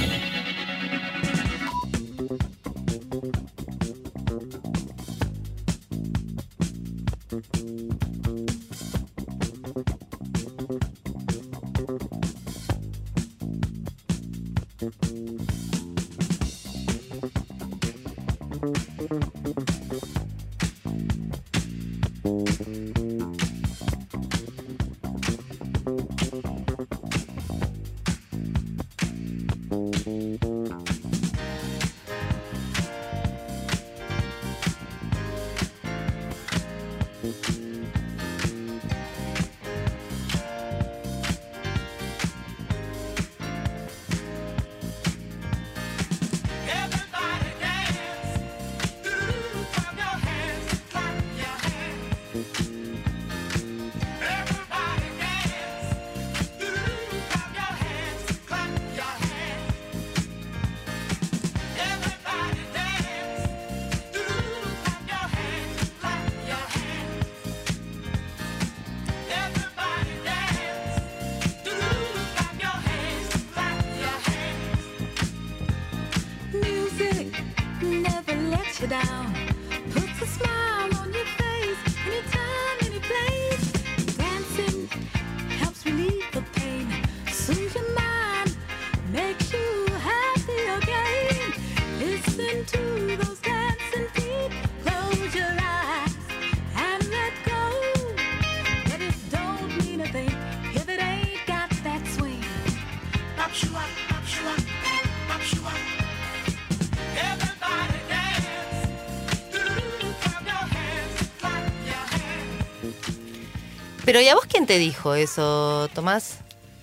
Pero ¿y a vos quién te dijo eso, Tomás?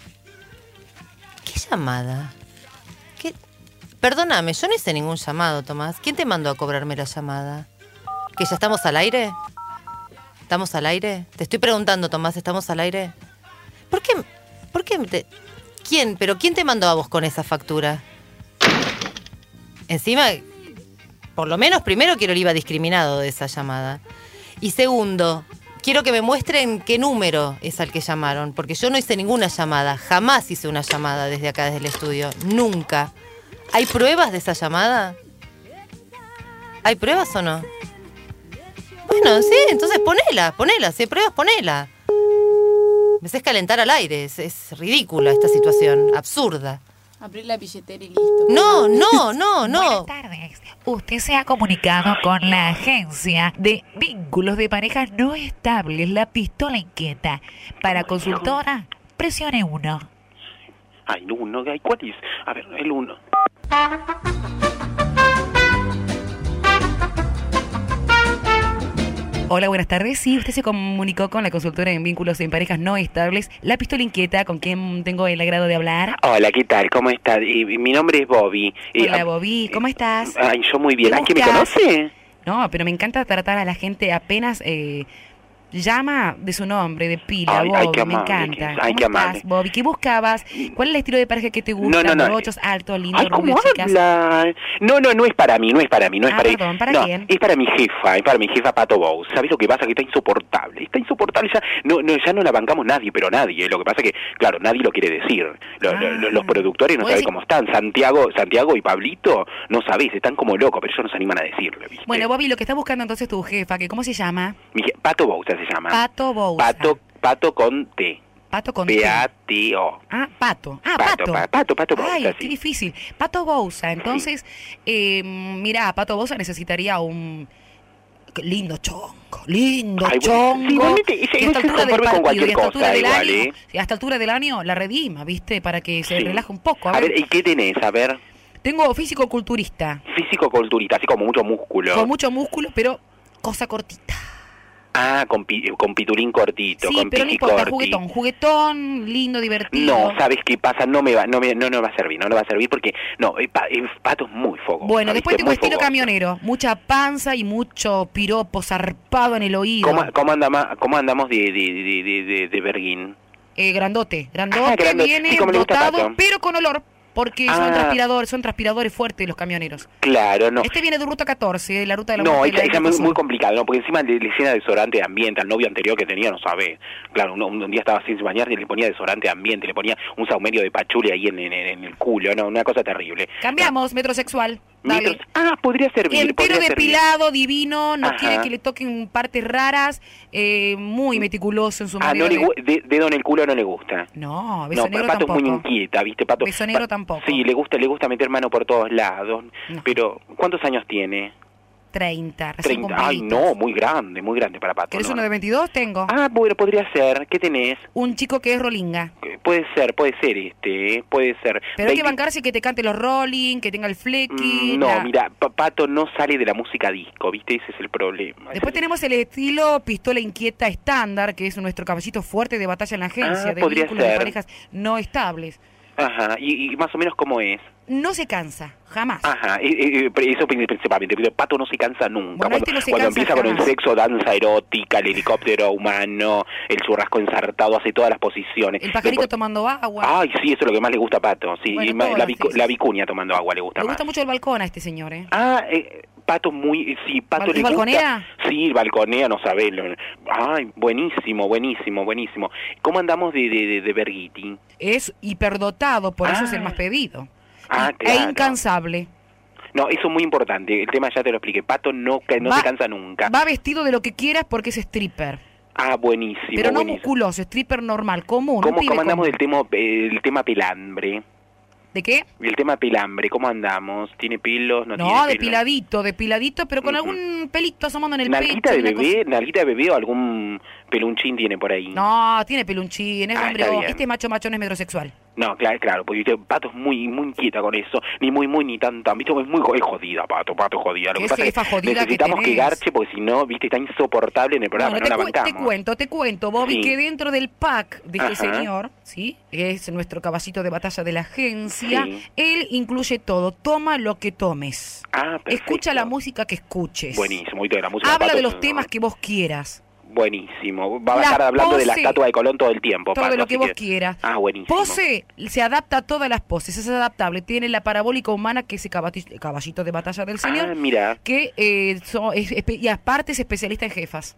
¿Qué llamada? ¿Qué? Perdóname, yo no hice ningún llamado, Tomás. ¿Quién te mandó a cobrarme la llamada? ¿Que ya estamos al aire? ¿Estamos al aire? Te estoy preguntando, Tomás, ¿estamos al aire? ¿Por qué ¿Quién? ¿Pero quién te mandó a vos con esa factura? Encima, por lo menos primero quiero el IVA discriminado de esa llamada. Y segundo, quiero que me muestren qué número es al que llamaron, porque yo no hice ninguna llamada, jamás hice una llamada desde acá, desde el estudio, nunca. ¿Hay pruebas de esa llamada? ¿Hay pruebas o no? Bueno, sí, entonces ponela, si hay pruebas, ponela. Me haces calentar al aire, es ridícula esta situación, absurda. Abrir la billetera y listo. No. Buenas tardes. Usted se ha comunicado con la agencia de vínculos de parejas no estables, La Pistola Inquieta. Para consultora, presione 1. Ay, 1, ¿cuál es? A ver, el 1. Hola, buenas tardes. Sí, usted se comunicó con la consultora en vínculos en parejas no estables, La Pistola Inquieta, con quien tengo el agrado de hablar. Hola, ¿qué tal? ¿Cómo estás? Mi nombre es Bobby. Hola, Bobby. ¿Cómo estás? Ay, yo muy bien. ¿Quién me conoce? No, pero me encanta tratar a la gente apenas... llama de su nombre, de pila, Bobby, me encanta. ¿Cómo estás, Bobby? ¿Qué buscabas? ¿Cuál es el estilo de pareja que te gusta? Morochos, altos, lindos, rubios, chicas. No es para mí, no es para mí. Perdón, ¿para quién? Es para mi jefa, Pato Bowes. ¿Sabes lo que pasa? Que está insoportable ya. Ya no la bancamos nadie, pero nadie. Lo que pasa es que, claro, nadie lo quiere decir. Los productores no saben cómo están. Santiago y Pablito, no sabés, están como locos, pero ellos no se animan a decirlo, ¿viste? Bueno, Bobby, lo que está buscando entonces tu jefa, que ¿cómo se llama? Pato Bowes se llama. Pato Bowes. Pato con T. Pato con T. P-A-T-O. Pato. Pato Bowes. Ay, qué difícil. Pato Bousa. Entonces, mira, Pato Bousa necesitaría un lindo chongo. Sí, que a esta altura del partido y a esta altura del año la redima, ¿viste? Para que se relaje un poco. A ver, ¿y qué tenés? A ver. Tengo físico-culturista. Físico-culturista, así como mucho músculo. Con mucho músculo, pero cosa cortita. Ah, con pitulín cortito, sí, con pero no importa, juguetón, lindo, divertido. No, ¿sabes qué pasa? No va a servir porque Pato es muy fogoso. Bueno, después tengo estilo camionero, mucha panza y mucho piropo zarpado en el oído. ¿Cómo andamos de Berguín? Grandote, viene dotado, pero con olor. Porque son transpiradores fuertes los camioneros. Claro, no. Este viene de ruta 14, la ruta de la No, esa es muy complicado, ¿no? Porque encima le llena desodorante de ambiente al novio anterior que tenía, no sabe. Claro, un día estaba sin bañar y le ponía desodorante de ambiente, le ponía un saumerio de pachuli ahí en el culo, ¿no? Una cosa terrible. Cambiamos, metrosexual. Dale. Podría servir. Entero depilado, divino, no quiere que le toquen partes raras, muy meticuloso en su manera dedo en el culo no le gusta. No, beso negro Pato tampoco. Es muy inquieta, ¿viste? Pato, beso negro tampoco. Sí, le gusta meter mano por todos lados, pero ¿cuántos años tiene? 30, recién 30. Ay, no, muy grande para Pato. ¿Querés uno de 22? Tengo. Bueno, podría ser. ¿Qué tenés? Un chico que es rolinga. Puede ser puede ser. Pero hay que bancarse que te cante los rolling, que tenga el flequi. Mira, Pato no sale de la música disco, ¿viste? Ese es el problema. Después tenemos el estilo Pistola Inquieta estándar, que es nuestro caballito fuerte de batalla en la agencia, de vínculos de parejas no estables. Ajá, y más o menos ¿cómo es? No se cansa, jamás. Ajá, eso principalmente, pero Pato no se cansa nunca. Bueno, cuando empieza jamás. con el sexo, danza erótica, el helicóptero humano, el churrasco ensartado, hace todas las posiciones. El pajarito tomando agua. Ay, sí, eso es lo que más le gusta a Pato. Sí, bueno, la vicuña tomando agua le gusta más. Le gusta mucho el balcón a este señor, ¿eh? Pato muy... Sí, Pato le balconea? Gusta. Sí, balconea, no sabés. Ay, buenísimo. ¿Cómo andamos de Berguiti? Es hiperdotado, por eso es el más pedido. Claro. E incansable. No, eso es muy importante. El tema ya te lo expliqué. Pato no se cansa nunca. Va vestido de lo que quieras porque es stripper. Buenísimo. Pero no musculoso, stripper normal, común. ¿Cómo andamos del tema pelambre? ¿De qué? El tema pelambre, ¿cómo andamos? ¿Tiene pelos? No, depiladito, pero con algún pelito asomando en el pecho. ¿Nalguita de bebé o algún pelunchín tiene por ahí? No, tiene pelunchín, es hombre. Este macho no es metrosexual. No, claro, porque Pato es muy inquieta con eso, ni tan, ¿viste? Es jodida, Pato jodida. Lo que pasa es que necesitamos que garche, porque si no, ¿viste? Está insoportable en el programa, no la bancamos. Te cuento, Bobby, que dentro del pack de este señor, ¿sí? Es nuestro caballito de batalla de la agencia, él incluye todo, toma lo que tomes. Escucha la música que escuches. Buenísimo, y toda la música. Habla de los temas que vos quieras. Buenísimo. Va a estar hablando de la estatua de Colón todo el tiempo. Todo lo que vos quieras. Buenísimo. Pose, se adapta a todas las poses, es adaptable. Tiene la parabólica humana, que es el caballito de batalla del señor. Mira. Que y aparte es especialista en jefas.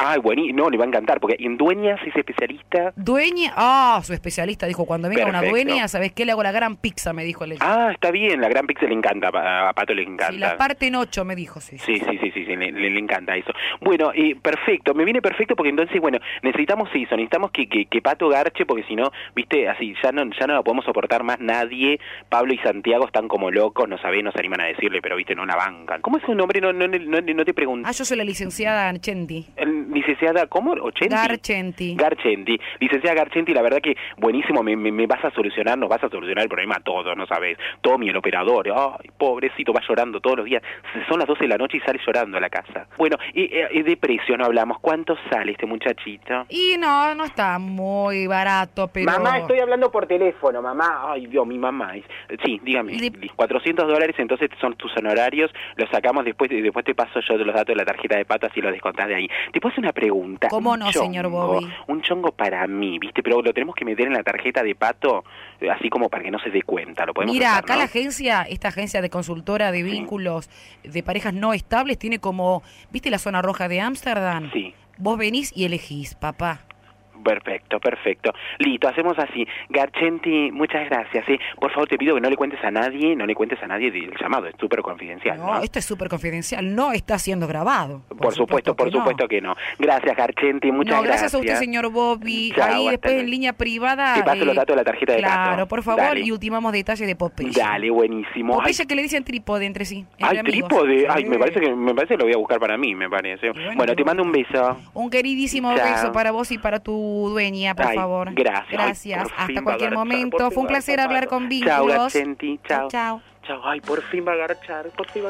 Ay, bueno, no, le va a encantar, porque en Dueñas es especialista. Su especialista dijo, cuando venga una dueña, ¿sabes qué? Le hago la gran pizza, me dijo. Está bien, la gran pizza le encanta, a Pato le encanta. Sí, la parte en 8, me dijo, sí. Sí, le encanta eso. Bueno, perfecto, me viene perfecto porque entonces, bueno, necesitamos que Pato garche, porque si no, viste, así, ya no la podemos soportar más nadie. Pablo y Santiago están como locos, no sabés, no se animan a decirle, pero viste, no la bancan. ¿Cómo es su nombre? No te pregunto. Yo soy la licenciada Argenti. Licenciada, ¿cómo? ¿Ochenti? Garchenti. Licenciada Garchenti, la verdad que buenísimo, me vas a solucionar, nos vas a solucionar el problema a todos, ¿no sabes? Tommy, el operador, ay, pobrecito, va llorando todos los días. Son las 12 de la noche y sale llorando a la casa. Bueno, de precio no hablamos. ¿Cuánto sale este muchachito? Y no está muy barato, pero... Mamá, estoy hablando por teléfono, mamá. Ay, Dios, mi mamá. Sí, dígame. $400, entonces son tus honorarios, los sacamos después te paso yo los datos de la tarjeta de Pato, así lo descontás de ahí. Te puedo hacer una pregunta. ¿Cómo no, señor Bobby? Un chongo para mí, ¿viste? Pero lo tenemos que meter en la tarjeta de Pato, así como para que no se dé cuenta. Lo podemos Mira, hacer, acá ¿no? esta agencia de consultora de vínculos de parejas no estables tiene como, ¿viste la zona roja de Ámsterdam? Sí. Vos venís y elegís, papá. Perfecto. Listo, hacemos así. Garchenti, muchas gracias. Por favor, te pido que no le cuentes a nadie del llamado, es súper confidencial. No, esto es súper confidencial, no está siendo grabado. Por supuesto que no. Gracias, Garchenti, muchas gracias. Gracias a usted, señor Bobby. Chao, ahí después en línea privada. Te paso los datos de la tarjeta de Pato. Claro, por favor, Dale. y ultimamos detalles de Popeye. Dale, buenísimo. Popeye que le dicen trípode entre sí. Trípode. Sí. Ay, me parece que lo voy a buscar para mí, me parece. Bueno, te mando un beso. Un queridísimo beso para vos y para tu dueña, por favor. Gracias. Hasta cualquier momento. Fue un placer hablar con Vínculos. Chao, Garchenti. Chao. Chao. Ay, por fin va a garchar.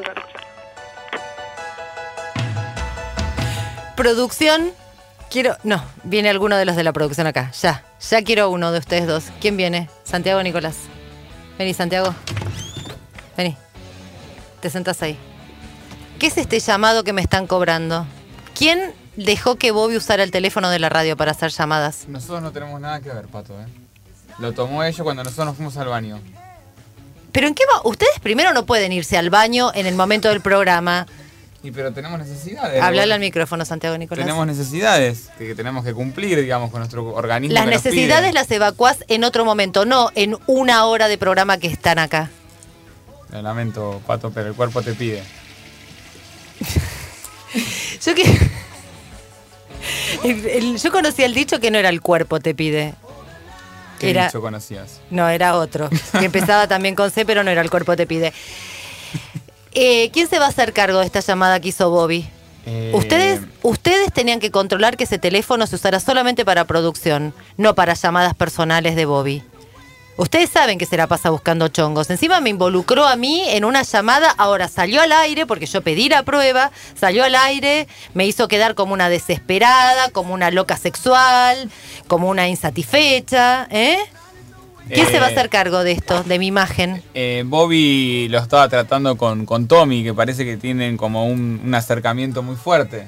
Producción. Viene alguno de los de la producción acá. Ya quiero uno de ustedes dos. ¿Quién viene? Santiago o Nicolás. Vení, Santiago. Vení. Te sentás ahí. ¿Qué es este llamado que me están cobrando? ¿Quién dejó que Bobby usara el teléfono de la radio para hacer llamadas? Nosotros no tenemos nada que ver, Pato, Lo tomó ella cuando nosotros nos fuimos al baño. ¿Pero en qué va? Ustedes primero no pueden irse al baño en el momento del programa. Pero tenemos necesidades. Hablale al micrófono, Santiago Nicolás. Tenemos necesidades que tenemos que cumplir, digamos, con nuestro organismo. Las necesidades las evacuás en otro momento, no en 1 hora de programa que están acá. Lo lamento, Pato, pero el cuerpo te pide. Yo conocía el dicho que no era el cuerpo te pide. ¿Qué dicho conocías? No, era otro, que empezaba también con C, pero no era el cuerpo te pide. ¿Quién se va a hacer cargo de esta llamada que hizo Bobby? Ustedes tenían que controlar que ese teléfono se usara solamente para producción, no para llamadas personales de Bobby. Ustedes saben que se la pasa buscando chongos. Encima me involucró a mí en una llamada, ahora salió al aire, porque yo pedí la prueba, salió al aire, me hizo quedar como una desesperada, como una loca sexual, como una insatisfecha, ¿Quién se va a hacer cargo de esto, de mi imagen? Bobby lo estaba tratando con Tommy, que parece que tienen como un acercamiento muy fuerte.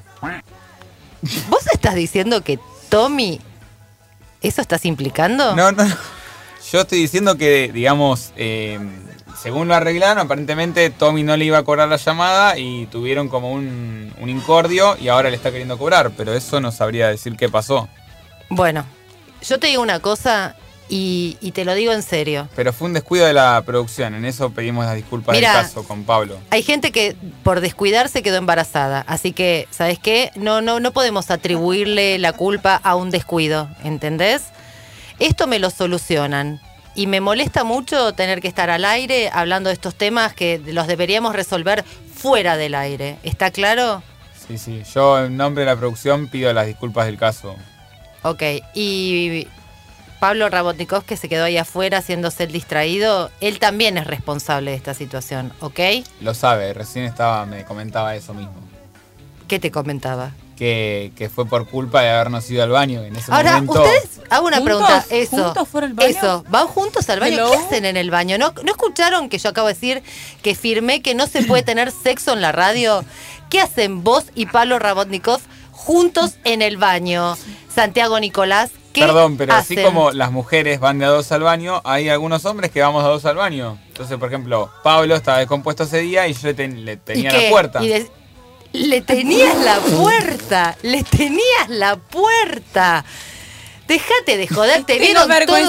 ¿Vos estás diciendo que Tommy... ¿Eso estás implicando? No. Yo estoy diciendo que, digamos, según lo arreglaron, aparentemente Tommy no le iba a cobrar la llamada y tuvieron como un incordio y ahora le está queriendo cobrar, pero eso no sabría decir qué pasó. Bueno, yo te digo una cosa... Y te lo digo en serio. Pero fue un descuido de la producción, en eso pedimos las disculpas del caso con Pablo. Hay gente que por descuidarse quedó embarazada, así que, ¿sabes qué? No podemos atribuirle la culpa a un descuido, ¿entendés? Esto me lo solucionan y me molesta mucho tener que estar al aire hablando de estos temas que los deberíamos resolver fuera del aire, ¿está claro? Sí, yo en nombre de la producción pido las disculpas del caso. Ok, y... Pablo Rabotnikov, que se quedó ahí afuera haciéndose el distraído, él también es responsable de esta situación, ¿ok? Lo sabe, recién me comentaba eso mismo. ¿Qué te comentaba? Que fue por culpa de habernos ido al baño en ese momento. Ahora, ustedes, hago una pregunta, ¿Juntos fueron al baño? Eso, ¿van juntos al baño? ¿Qué hacen en el baño? ¿No escucharon que yo acabo de decir que firmé que no se puede tener sexo en la radio? ¿Qué hacen vos y Pablo Rabotnikov juntos en el baño? Santiago Nicolás, perdón, pero hacen? así como las mujeres van de a 2 al baño, hay algunos hombres que vamos de a 2 al baño. Entonces, por ejemplo, Pablo estaba descompuesto ese día y yo le tenía la puerta. Le tenías la puerta. Le tenías la puerta. Dejate de joder, te vieron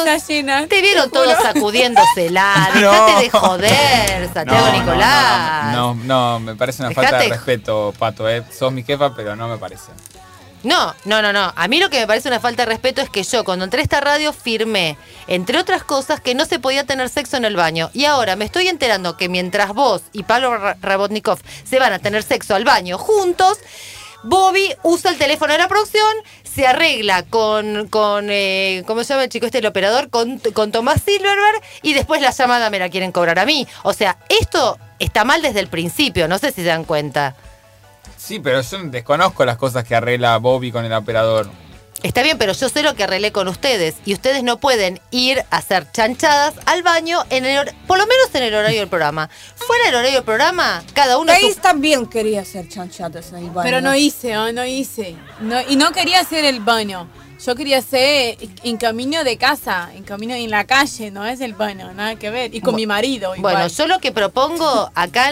todos sacudiéndosela. Dejate de joder, Santiago Nicolás. No, me parece una falta de respeto, Pato. Sos mi jefa, pero no me parece. No. A mí lo que me parece una falta de respeto es que yo, cuando entré a esta radio, firmé, entre otras cosas, que no se podía tener sexo en el baño. Y ahora me estoy enterando que mientras vos y Pablo Rabotnikov se van a tener sexo al baño juntos, Bobby usa el teléfono de la producción, se arregla con ¿cómo se llama el chico el operador? Con Tomás Silverberg, y después la llamada me la quieren cobrar a mí. O sea, esto está mal desde el principio, no sé si se dan cuenta. Sí, pero yo desconozco las cosas que arregla Bobby con el operador. Está bien, pero yo sé lo que arreglé con ustedes, y ustedes no pueden ir a hacer chanchadas al baño por lo menos en el horario del programa. Fuera del horario del programa, cada uno... Thais también quería hacer chanchadas en el baño. Pero no hice. Y no quería hacer el baño. Yo quería hacer en camino de casa, en camino en la calle, no es el baño, nada que ver. Y con mi marido igual. Bueno, yo lo que propongo acá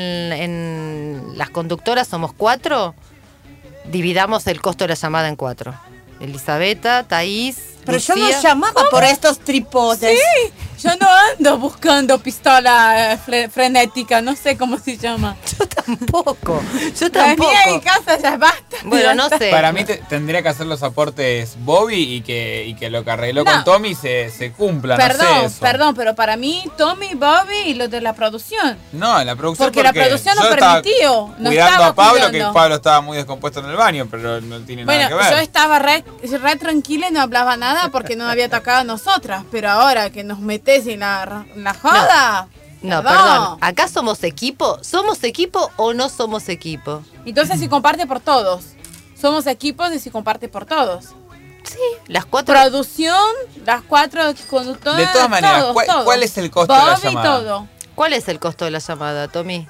en las conductoras somos 4, dividamos el costo de la llamada en 4. Elisabetta, Thais, pero Lucía. yo no llamaba por estos trípodes. Sí, yo no ando buscando pistola frenética, no sé cómo se llama. Yo tampoco. La mía en casa ya basta. Bueno, no sé. Para mí tendría que hacer los aportes Bobby y que lo que arregló con Tommy se cumpla. Perdón, pero para mí Tommy, Bobby y los de la producción. No, en la producción porque la producción no permitió. No cuidando a Pablo, que Pablo estaba muy descompuesto en el baño, pero no tiene nada que ver. Yo estaba re tranquila y no hablaba nada porque no había atacado a nosotras, pero ahora que nos metés en la joda... No, perdón. ¿Acá somos equipo? ¿Somos equipo o no somos equipo? Entonces si comparte por todos. Somos equipos y si comparte por todos. Sí, las 4... Producción, las 4 conductoras. De todas maneras, ¿cuál es el costo de la llamada? Todo. ¿Cuál es el costo de la llamada, Tommy?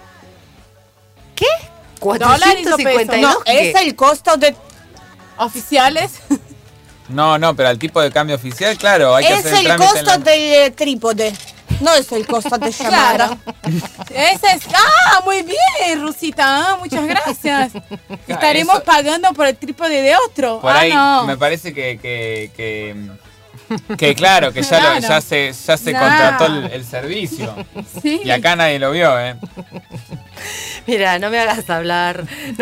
¿Qué? $452. No, es el costo de... ¿Oficiales? No, pero al tipo de cambio oficial, claro, hay que hacer el trámite. Es el costo del trípode. No es el costo de llamada. Ese es... muy bien, Rusita. Muchas gracias. Estaremos pagando por el trípode de otro. Por ahí me parece que claro, que ya se contrató el servicio. Sí. Y acá nadie lo vio, Mira, no me hagas hablar,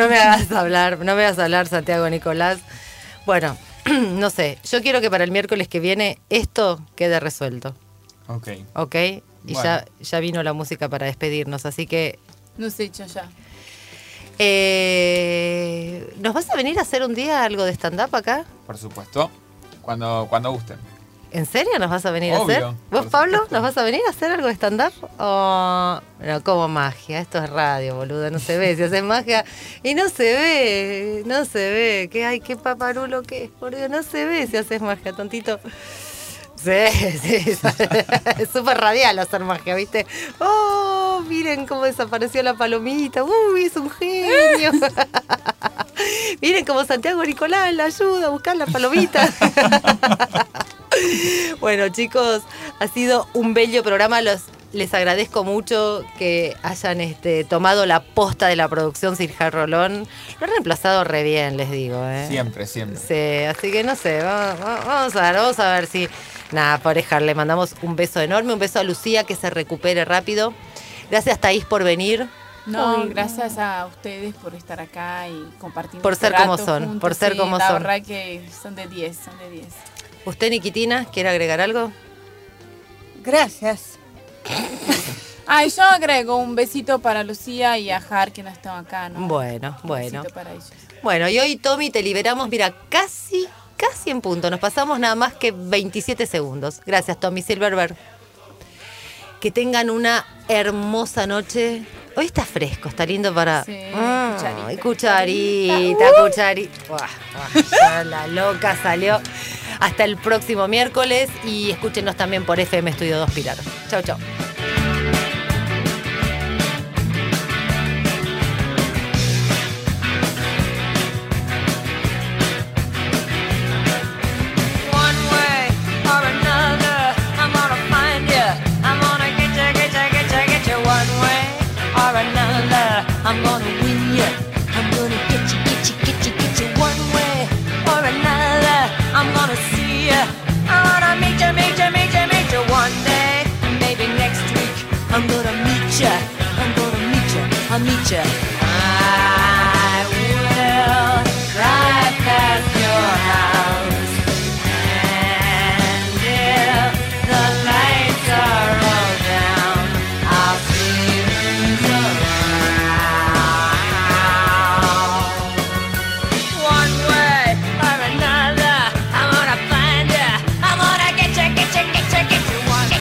Santiago Nicolás. Bueno, no sé, yo quiero que para el miércoles que viene esto quede resuelto. Ok. Y bueno. ya vino la música para despedirnos, así que... Nos he hecho ya. ¿Nos vas a venir a hacer un día algo de stand-up acá? Por supuesto, cuando gusten. ¿En serio nos vas a venir Obvio, a hacer? ¿Vos, Pablo, nos vas a venir a hacer algo de stand-up? No, como magia, esto es radio, boludo, no se ve. Si haces magia y no se ve. ¿Qué paparulo que es, boludo? No se ve si haces magia, tontito. Sí, es súper radial hacer magia, ¿viste? ¡Oh! Miren cómo desapareció la palomita. ¡Uy, es un genio! Miren cómo Santiago Nicolás la ayuda a buscar la palomita. Bueno, chicos, ha sido un bello programa. Les agradezco mucho que hayan tomado la posta de la producción Sirja Rolón. Lo han reemplazado re bien, les digo. Siempre. Sí, así que no sé, vamos a ver si... Nada, pareja, le mandamos un beso enorme, un beso a Lucía, que se recupere rápido. Gracias, Thais, por venir. No, gracias a ustedes por estar acá y compartir. Por ser como son, juntos. por ser como son. La verdad que son de 10. ¿Usted, Niquitina, quiere agregar algo? Gracias. Yo agrego un besito para Lucía y a Jar, que no están acá, ¿no? Bueno. Un besito para ellos. Bueno, y hoy, Tommy, te liberamos, mira, casi en punto. Nos pasamos nada más que 27 segundos. Gracias, Tommy Silverberg. Que tengan una hermosa noche. Hoy está fresco, está lindo para... Sí, cucharita. Ya la loca salió. Hasta el próximo miércoles y escúchenos también por FM Estudio 2 Pilar. Chau. I'm gonna win you. Nietzsche.